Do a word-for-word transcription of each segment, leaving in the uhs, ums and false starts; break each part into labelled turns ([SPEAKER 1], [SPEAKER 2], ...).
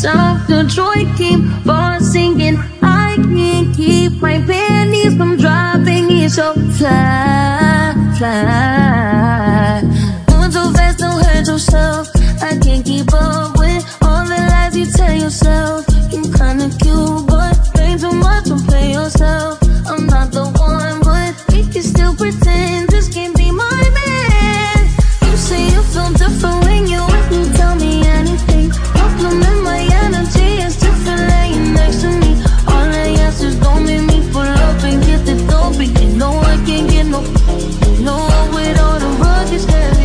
[SPEAKER 1] myself. The joy keep on singing. I can't keep my panties from dropping. It's so fly, fly. Moving so fast, don't hurt yourself. I can't keep up with all the lies you tell yourself. You're kinda cute, but way too much, don't play yourself. I'm not the one, but we can still pretend this can't be my man. You say you feel different when you're with me, tell me anything. Compliment my energy, it's different laying next to me. All I ask is don't make me pull up and get the dope. But you know I can't get no, no with all the rugged heavy.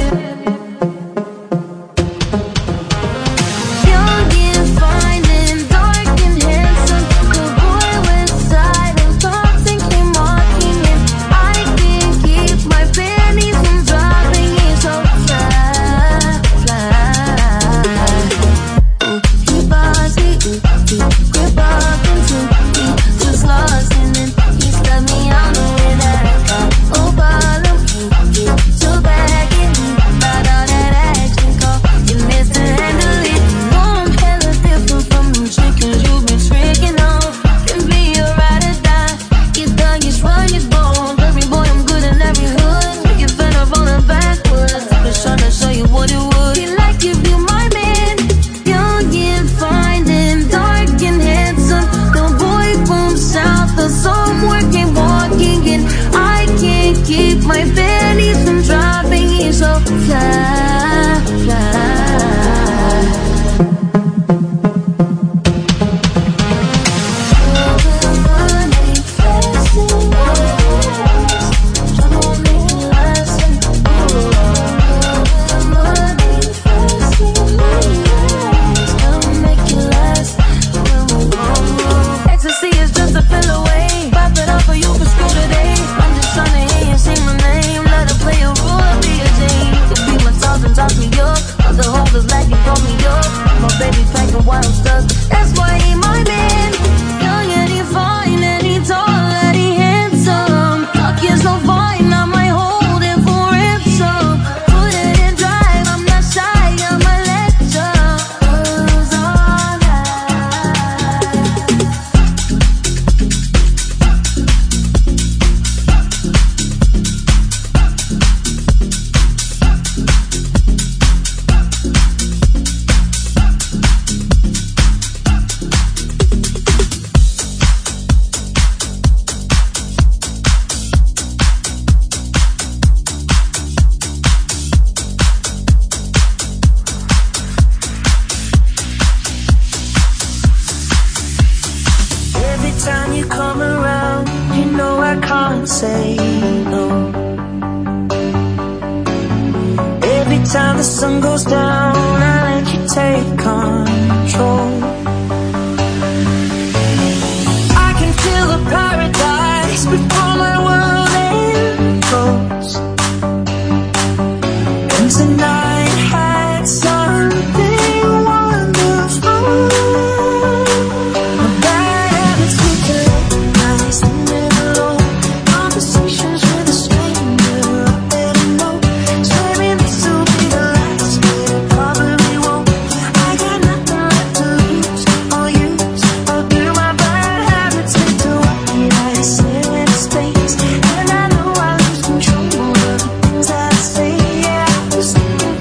[SPEAKER 2] And I know I lose control of the things I say. Yeah, I was thinking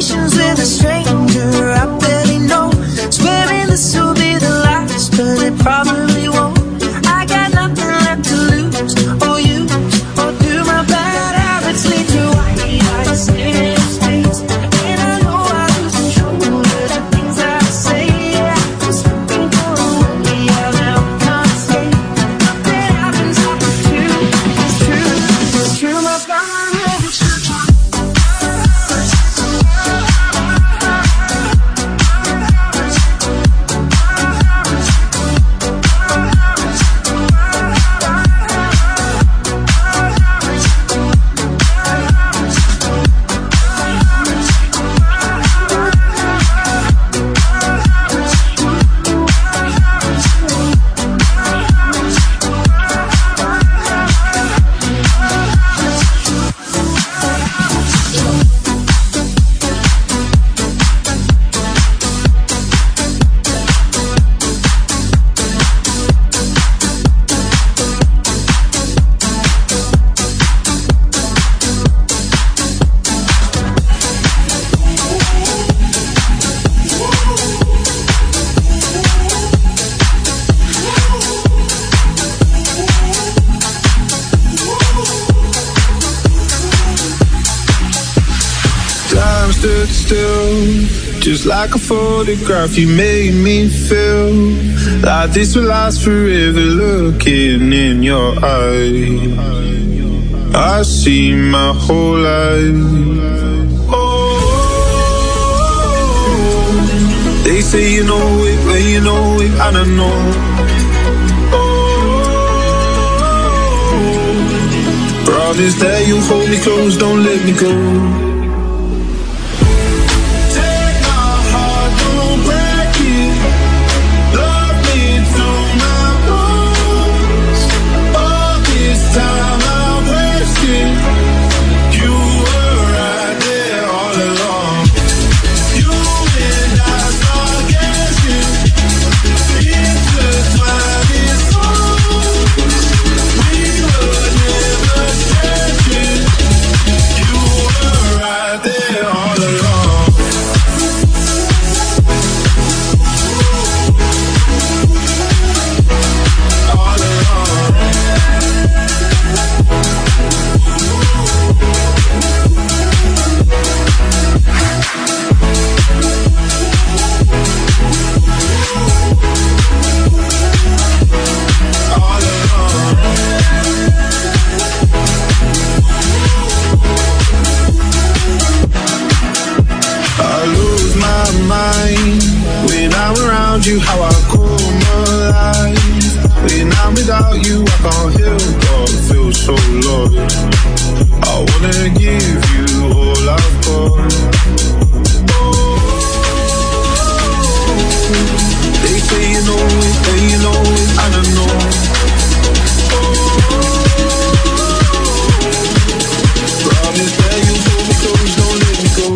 [SPEAKER 2] conversations with a stranger I barely know, swearing this will be the last, but it probably won't. I got nothing left to lose or use, or do my bad habits lead to white-eyed stares? And I know I lose control of the things I say. I'm something for a way I now can't escape. Nothing happens after two. It's true, it's true, my bad.
[SPEAKER 3] Stood still, just like a photograph. You made me feel like this will last forever. Looking in your eyes, I see my whole life. Oh, they say you know it, but you know it, and I know. Oh, promise that you'll hold me close, don't let me go. You how I come alive. When I'm without you, I can't help but feel so lost. I wanna give you all I've got. Oh, they say you know it, but you know it, and I know. Oh, promise that you hold me close, don't let me go.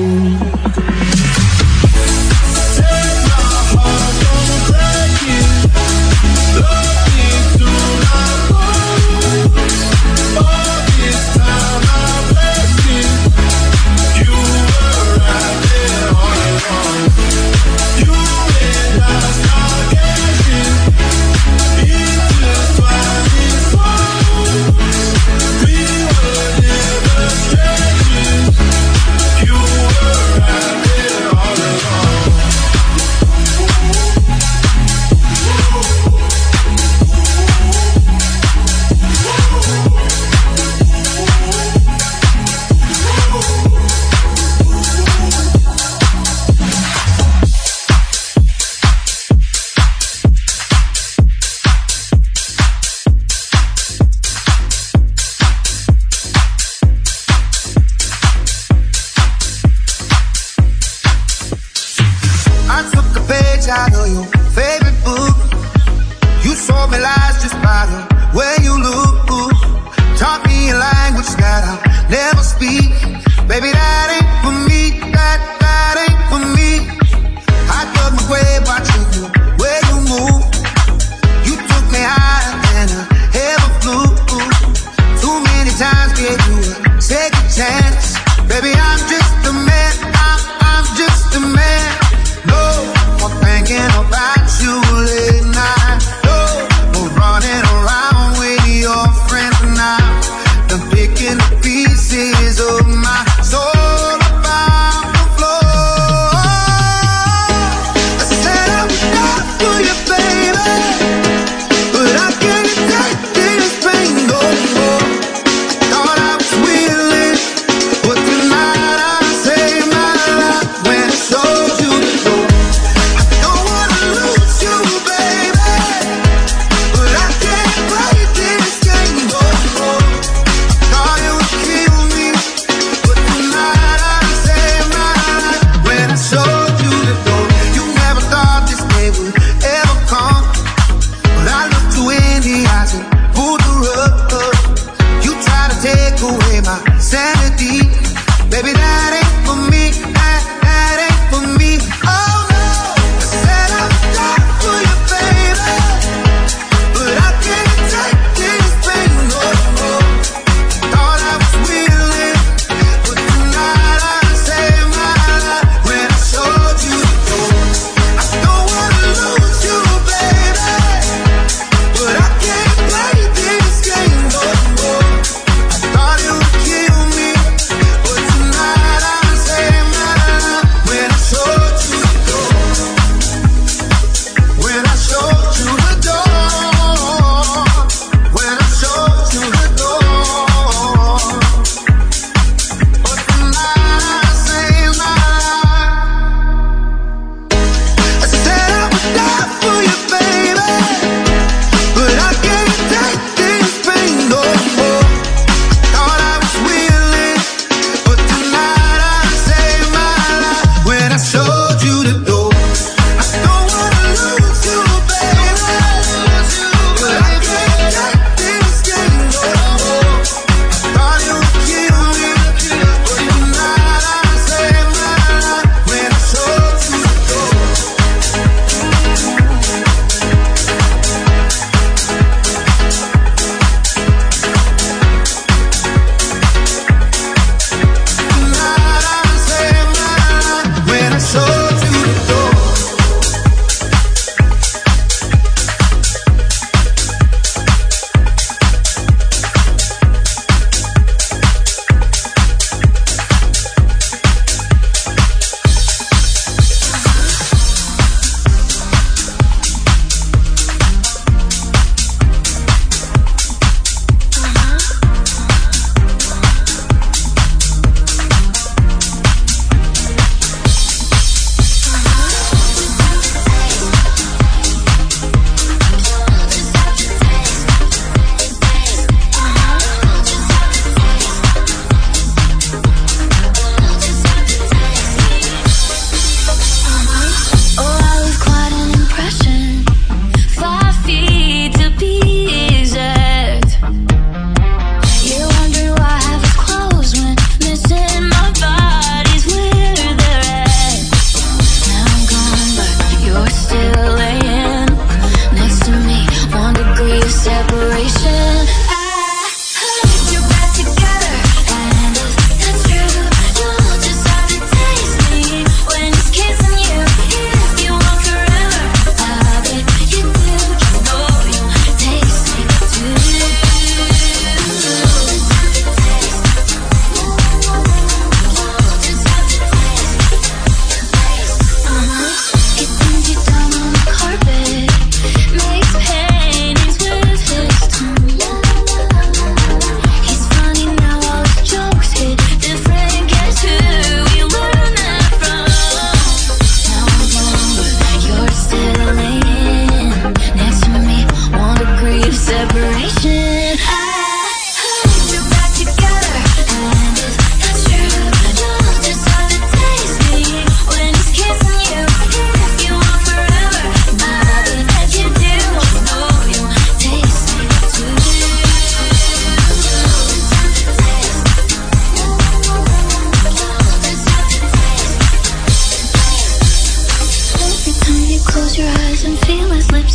[SPEAKER 2] Second chance, baby, I'm just a man. I'm, I'm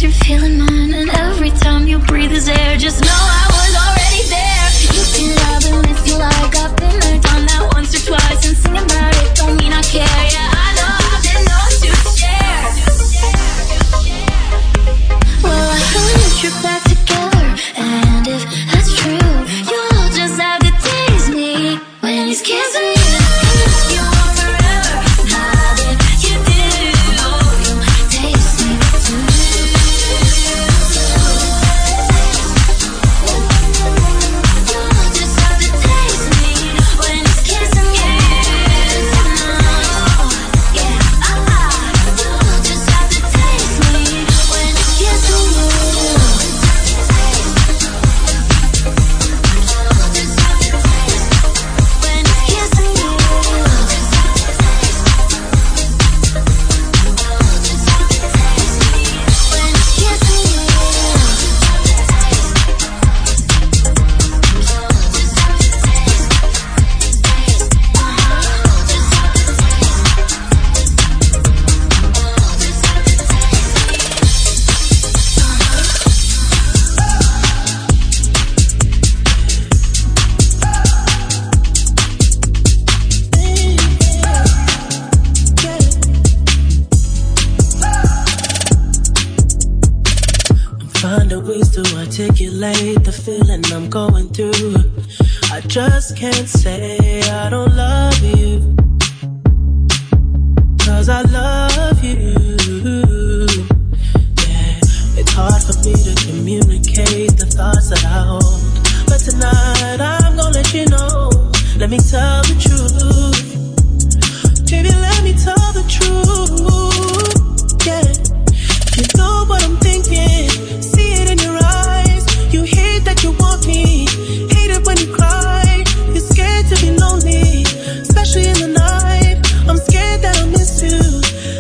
[SPEAKER 1] guess you're feeling mine. And every time you breathe this air, just know I was already there. You can love and if you like. I've been there, done that once or twice. And singing about it don't mean I care. Yeah, I know I've been known to share. Well, I heard that you're back together, and if that's true, you'll just have to taste me when he's kissing you. You want forever, how did you do? You taste me too. You'll just have to taste me when he's kissing you. Yeah, you'll just have to taste me when he's kissing you.
[SPEAKER 2] Find ways to articulate the feeling I'm going through. I just can't say I don't love you, 'cause I love you. Yeah, it's hard for me to communicate the thoughts that I hold, but tonight I'm gonna let you know. Let me tell the truth, baby, let me tell the truth. Yeah, you know what I'm thinking, see it in your eyes. You hate that you want me, hate it when you cry. You're scared to be lonely, especially in the night. I'm scared that I'll miss you,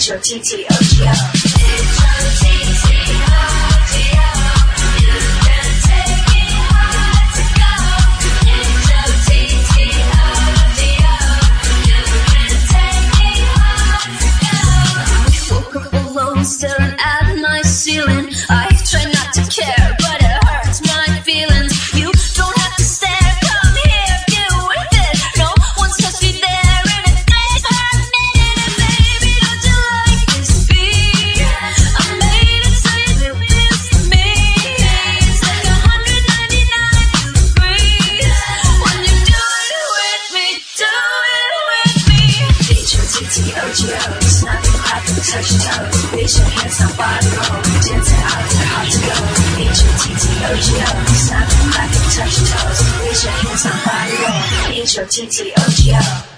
[SPEAKER 1] H O T T O G O. H O T T O G O. You can take me hard to go. H O T T O G O. You can take me hard to go. Woke up alone, staring at my ceiling. I try not to care, but it hurts my feelings. You don't have to stare, come here, get with it. No one's touched me there in a day for a minute. And baby, don't you like this beat? I made it so you miss me. It's like one hundred ninety-nine degrees when you do it with me, do it with me. H O T T O G O, it's not even hot to touch your toes. Raise your hands, now body roll, dancing out there, hard to go. H O T T O G O, it's not even hot to touch your toes. Raise your hands, now body roll, H O T T O G O.